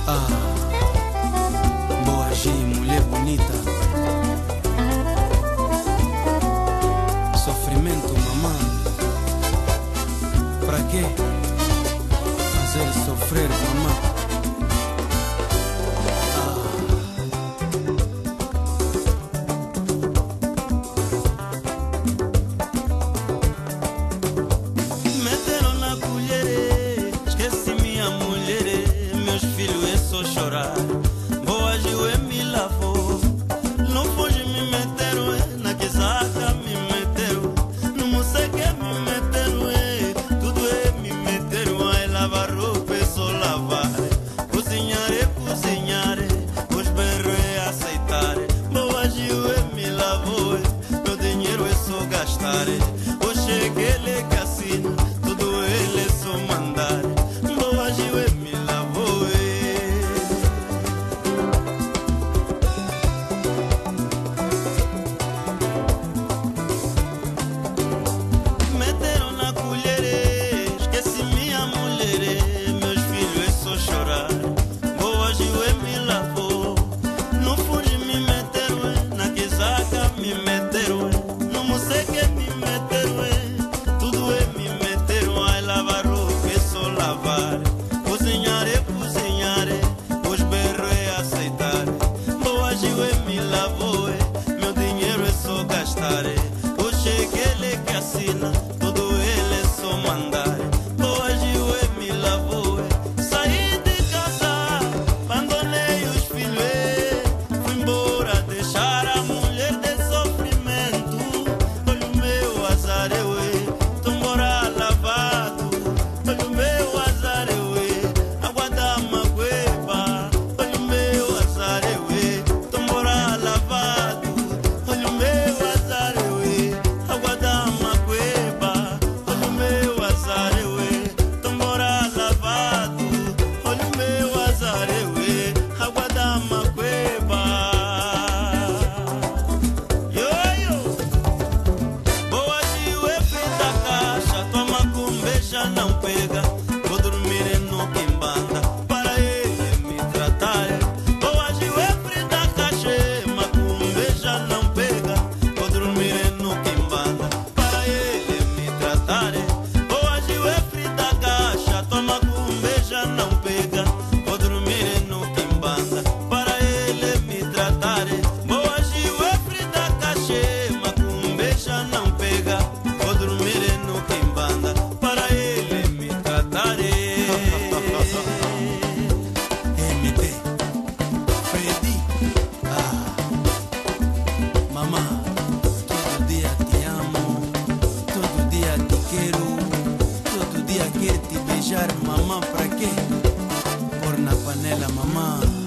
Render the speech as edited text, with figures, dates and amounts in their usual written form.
Ah, boa G, mulher bonita. Sofrimento, mamã. Pra quê? Fazer sofrer, mamã. Chorar, boa Gil me lavou. Não fugi, me meteram na quizaca, me meteram no musseque, me meteram tudo me meteram a lavar roupa e só lavar. Cozinhar, os berros aceitar. Boa Gil me lavou, meu dinheiro é só gastar. O cheque ele que assina, tudo ele é só mandar. Boa Gil me lavou. O cheque ele que assina, tudo ele é só mandar. Boa Gil me lavou. Saí de casa, abandonei os filhos, fui embora deixar a mulher de sofrimento. Olha o meu azar, tô embora lavado. Olha o meu azar, água da magueba. Olha o meu azar, tô embora lavado. Olha o meu azar, água da magueba. Olha o meu azar, tô embora lavado. Olha o meu azar, água da magueba. Boa Gil frita a caixa, toma com beija, não pega. Vou dormir no quimbanda para ele me tratar. Boa Gil frita a caixa, com beija, não pega. Vou dormir no quimbanda para ele me tratar. Boa Gil frita a caixa, toma com beija, não pega. Vou dormir no quimbanda para ele me tratar. Boa Gil frita a caixa, com beija, não pega. Vou dormir no quimbanda para ele me tratar. MD, Freddy. Mamã, todo dia te amo, todo dia te quero, todo dia quero te beijar, mamã, pra quê? Pôr na panela, mamã.